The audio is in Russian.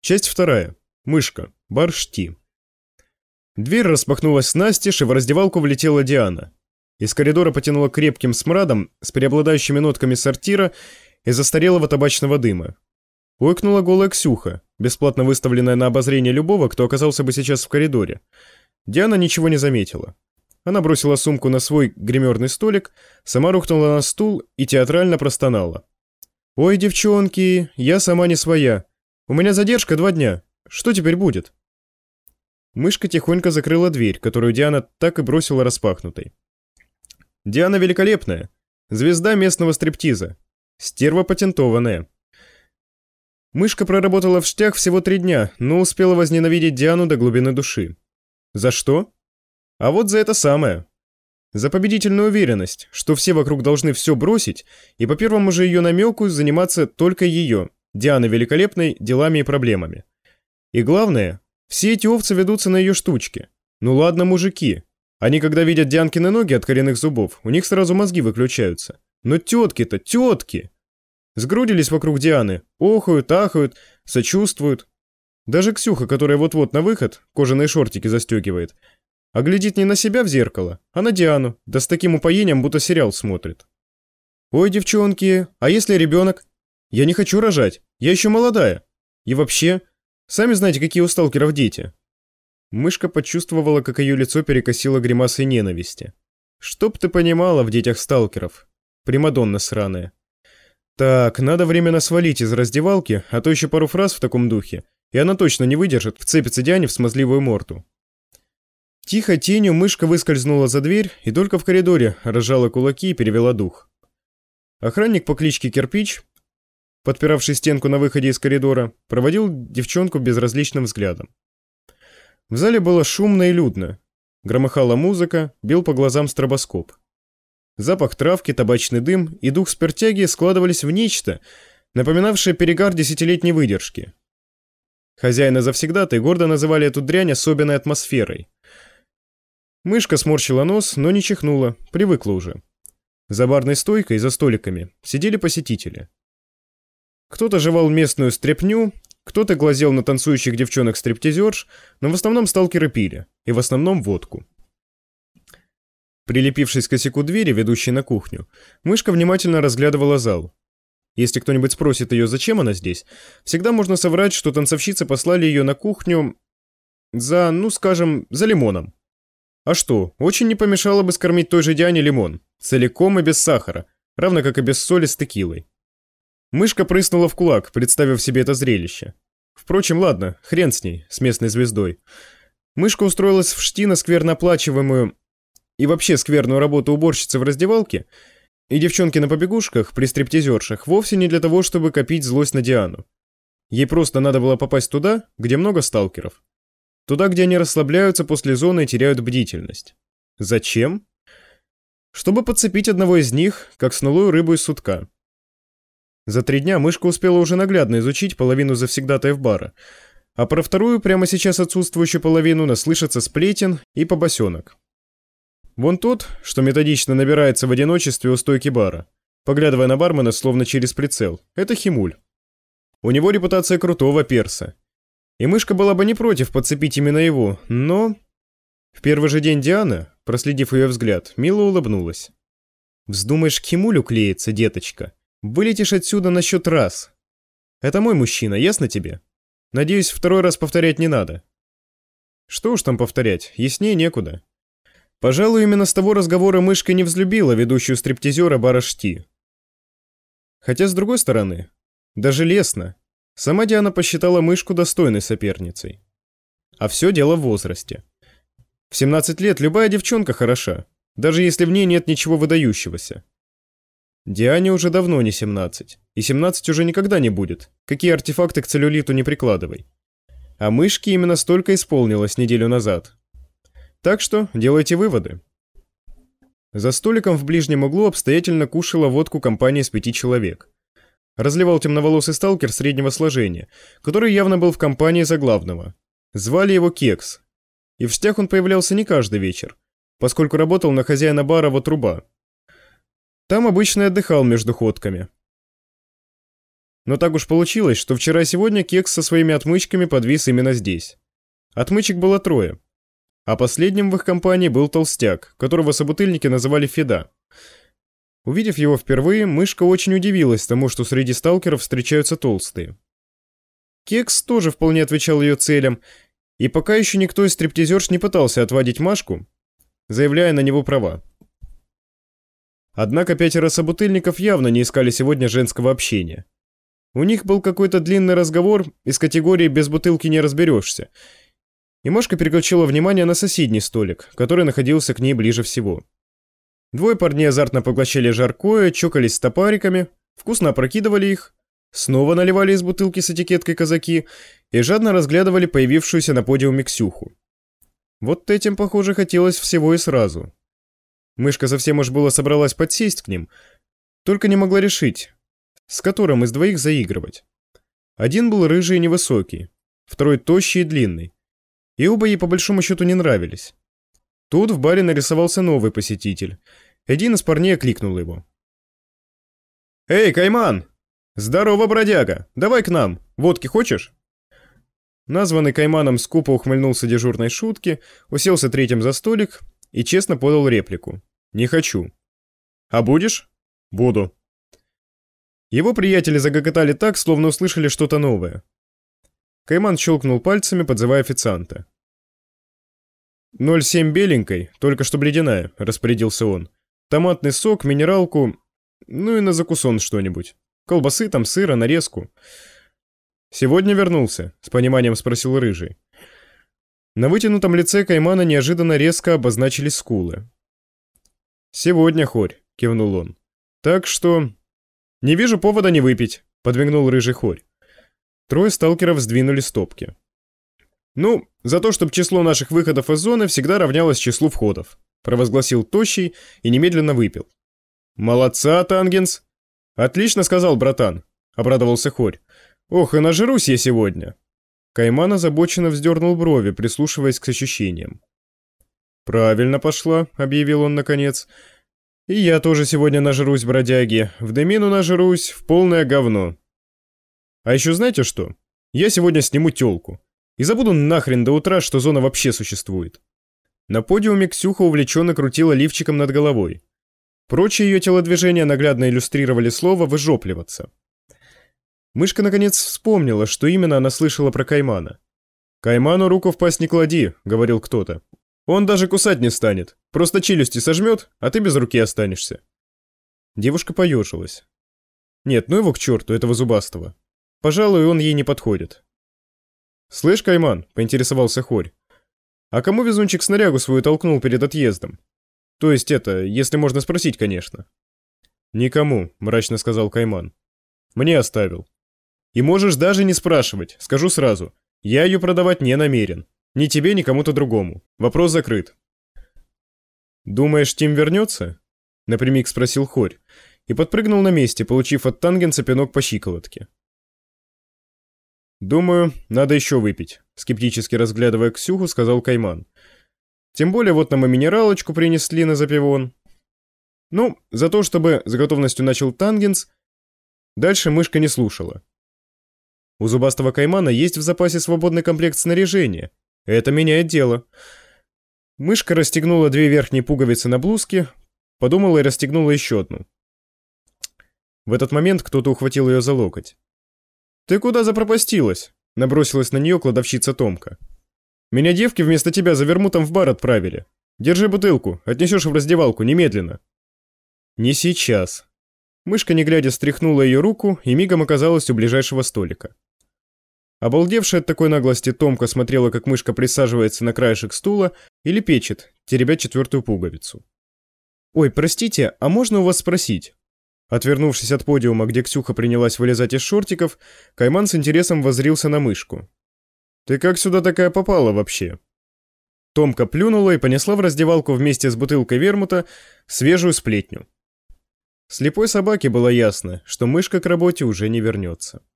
Часть вторая. Мышка. Бар Шти. Дверь распахнулась настежь, и в раздевалку влетела Диана. Из коридора потянуло крепким смрадом с преобладающими нотками сортира и застарелого табачного дыма. Ойкнула голая Ксюха, бесплатно выставленная на обозрение любого, кто оказался бы сейчас в коридоре. Диана ничего не заметила. Она бросила сумку на свой гримерный столик, сама рухнула на стул и театрально простонала. «Ой, девчонки, я сама не своя. У меня задержка 2 дня. Что теперь будет?» Мышка тихонько закрыла дверь, которую Диана так и бросила распахнутой. Диана великолепная, звезда местного стриптиза, стерва патентованная. Мышка проработала в штях всего 3 дня, но успела возненавидеть Диану до глубины души. За что? А вот за это самое. За победительную уверенность, что все вокруг должны все бросить и по первому же ее намеку заниматься только ее, Дианы Великолепной, делами и проблемами. И главное, все эти овцы ведутся на ее штучки. Ну ладно, мужики. Они, когда видят Дианкины ноги от коренных зубов, у них сразу мозги выключаются. Но тетки-то, тетки! Сгрудились вокруг Дианы, охают, ахают, сочувствуют. Даже Ксюха, которая вот-вот на выход, кожаные шортики застегивает, а глядит не на себя в зеркало, а на Диану, да с таким упоением, будто сериал смотрит. «Ой, девчонки, а если ребенок? Я не хочу рожать, я еще молодая. И вообще, сами знаете, какие у сталкеров дети». Мышка почувствовала, как ее лицо перекосило гримасой ненависти. «Чтоб ты понимала в детях сталкеров, примадонна сраная. Так, надо временно свалить из раздевалки, а то еще пару фраз в таком духе, и она точно не выдержит, вцепится Диане в смазливую морду». Тихо тенью мышка выскользнула за дверь и только в коридоре разжала кулаки и перевела дух. Охранник по кличке Кирпич, подпиравший стенку на выходе из коридора, проводил девчонку безразличным взглядом. В зале было шумно и людно. Громыхала музыка, бил по глазам стробоскоп. Запах травки, табачный дым и дух спиртяги складывались в нечто, напоминавшее перегар 10-летней выдержки. Хозяина завсегдатаи гордо называли эту дрянь особенной атмосферой. Мышка сморщила нос, но не чихнула, привыкла уже. За барной стойкой, за столиками, сидели посетители. Кто-то жевал местную стряпню, кто-то глазел на танцующих девчонок-стриптизерш, но в основном сталкеры пили, и в основном водку. Прилепившись к косяку двери, ведущей на кухню, мышка внимательно разглядывала зал. Если кто-нибудь спросит ее, зачем она здесь, всегда можно соврать, что танцовщицы послали ее на кухню за, ну скажем, за лимоном. А что, очень не помешало бы скормить той же Диане лимон, целиком и без сахара, равно как и без соли с текилой. Мышка прыснула в кулак, представив себе это зрелище. Впрочем, ладно, хрен с ней, с местной звездой. Мышка устроилась в Шти на скверно оплачиваемую и вообще скверную работу уборщицы в раздевалке, и девчонки на побегушках при стриптизершах вовсе не для того, чтобы копить злость на Диану. Ей просто надо было попасть туда, где много сталкеров. Туда, где они расслабляются после зоны и теряют бдительность. Зачем? Чтобы подцепить одного из них, как снулую рыбу из сутка. За 3 дня мышка успела уже наглядно изучить половину завсегдатаев бара, а про вторую, прямо сейчас отсутствующую половину, наслышаться сплетен и побосенок. Вон тот, что методично набирается в одиночестве у стойки бара, поглядывая на бармена словно через прицел, это Химуль. У него репутация крутого перса. И мышка была бы не против подцепить именно его, но... В первый же день Диана, проследив ее взгляд, мило улыбнулась. «Вздумаешь к Химулю клеиться, деточка? Вылетишь отсюда на счет раз. Это мой мужчина, ясно тебе? Надеюсь, 2-й раз повторять не надо». Что уж там повторять, яснее некуда. Пожалуй, именно с того разговора мышка не взлюбила ведущую стриптизера бара Шти. Хотя, с другой стороны, даже лестно. Сама Диана посчитала мышку достойной соперницей. А все дело в возрасте. В 17 лет любая девчонка хороша, даже если в ней нет ничего выдающегося. Диане уже давно не 17, и 17 уже никогда не будет, какие артефакты к целлюлиту не прикладывай. А мышке именно столько исполнилось неделю назад. Так что делайте выводы. За столиком в ближнем углу обстоятельно кушала водку компания из 5 человек. Разливал темноволосый сталкер среднего сложения, который явно был в компании заглавного. Звали его Кекс. И в Штях он появлялся не каждый вечер, поскольку работал на хозяина бара во труба. Там обычно отдыхал между ходками. Но так уж получилось, что вчера и сегодня Кекс со своими отмычками подвис именно здесь. Отмычек было трое. А последним в их компании был толстяк, которого собутыльники называли Феда. Увидев его впервые, мышка очень удивилась тому, что среди сталкеров встречаются толстые. Кекс тоже вполне отвечал ее целям, и пока еще никто из стриптизерш не пытался отвадить Машку, заявляя на него права. Однако 5 собутыльников явно не искали сегодня женского общения. У них был какой-то длинный разговор из категории «без бутылки не разберешься», и Машка переключила внимание на соседний столик, который находился к ней ближе всего. 2 парней азартно поглощали жаркое, чокались с топариками, вкусно опрокидывали их, снова наливали из бутылки с этикеткой казаки и жадно разглядывали появившуюся на подиуме Ксюху. Вот этим, похоже, хотелось всего и сразу. Мышка совсем уж было собралась подсесть к ним, только не могла решить, с которым из двоих заигрывать. Один был рыжий и невысокий, второй тощий и длинный, и оба ей по большому счету не нравились. Тут в баре нарисовался новый посетитель. Один из парней окликнул его. «Эй, Кайман! Здорово, бродяга! Давай к нам! Водки хочешь?» Названный Кайманом скупо ухмыльнулся дежурной шутки, уселся третьим за столик и честно подал реплику. «Не хочу». «А будешь?» «Буду». Его приятели загоготали так, словно услышали что-то новое. Кайман щелкнул пальцами, подзывая официанта. 0,7 беленькой, только что ледяная, распорядился он. Томатный сок, минералку, ну и на закусон что-нибудь. Колбасы там, сыра, нарезку. «Сегодня вернулся?» — с пониманием спросил Рыжий. На вытянутом лице Каймана неожиданно резко обозначились скулы. «Сегодня, хорь», — кивнул он. «Так что...» «Не вижу повода не выпить», — подмигнул Рыжий хорь. 3 сталкеров сдвинули стопки. «Ну, за то, чтобы число наших выходов из зоны всегда равнялось числу входов», — провозгласил Тощий и немедленно выпил. «Молодца, Тангенс!» «Отлично сказал, братан», — обрадовался хорь. «Ох, и нажрусь я сегодня». Кайман озабоченно вздернул брови, прислушиваясь к ощущениям. «Правильно пошла», — объявил он наконец. «И я тоже сегодня нажрусь, бродяги. В дымину нажрусь, в полное говно. А еще знаете что? Я сегодня сниму тёлку. И забуду нахрен до утра, что зона вообще существует». На подиуме Ксюха увлеченно крутила лифчиком над головой. Прочие ее телодвижения наглядно иллюстрировали слово «выжопливаться». Мышка наконец вспомнила, что именно она слышала про Каймана. «Кайману руку в пасть не клади», — говорил кто-то. «Он даже кусать не станет. Просто челюсти сожмет, а ты без руки останешься». Девушка поежилась. «Нет, ну его к черту, этого зубастого. Пожалуй, он ей не подходит». «Слышь, Кайман», — поинтересовался хорь, «а кому везунчик снарягу свою толкнул перед отъездом? То есть это, если можно спросить, конечно». «Никому», — мрачно сказал Кайман. «Мне оставил. И можешь даже не спрашивать, скажу сразу. Я ее продавать не намерен. Ни тебе, ни кому-то другому. Вопрос закрыт». «Думаешь, Тим вернется?» — напрямик спросил хорь и подпрыгнул на месте, получив от Тангенса пинок по щиколотке. «Думаю, надо еще выпить», — скептически разглядывая Ксюху, сказал Кайман. «Тем более вот нам и минералочку принесли на запивон». «Ну, за то, чтобы с готовностью начал Тангенс, дальше мышка не слушала. У зубастого Каймана есть в запасе свободный комплект снаряжения. Это меняет дело». Мышка расстегнула 2 верхние пуговицы на блузке, подумала и расстегнула еще одну. В этот момент кто-то ухватил ее за локоть. «Ты куда запропастилась?» — набросилась на нее кладовщица Томка. «Меня девки вместо тебя за вермутом в бар отправили. Держи бутылку, отнесешь в раздевалку, немедленно». «Не сейчас». Мышка, не глядя, стряхнула ее руку и мигом оказалась у ближайшего столика. Обалдевшая от такой наглости Томка смотрела, как мышка присаживается на краешек стула и лепечет, теребя 4-ю пуговицу. «Ой, простите, а можно у вас спросить?» Отвернувшись от подиума, где Ксюха принялась вылезать из шортиков, Кайман с интересом воззрился на мышку. «Ты как сюда такая попала вообще?» Томка плюнула и понесла в раздевалку вместе с бутылкой вермута свежую сплетню. Слепой собаке было ясно, что мышка к работе уже не вернется.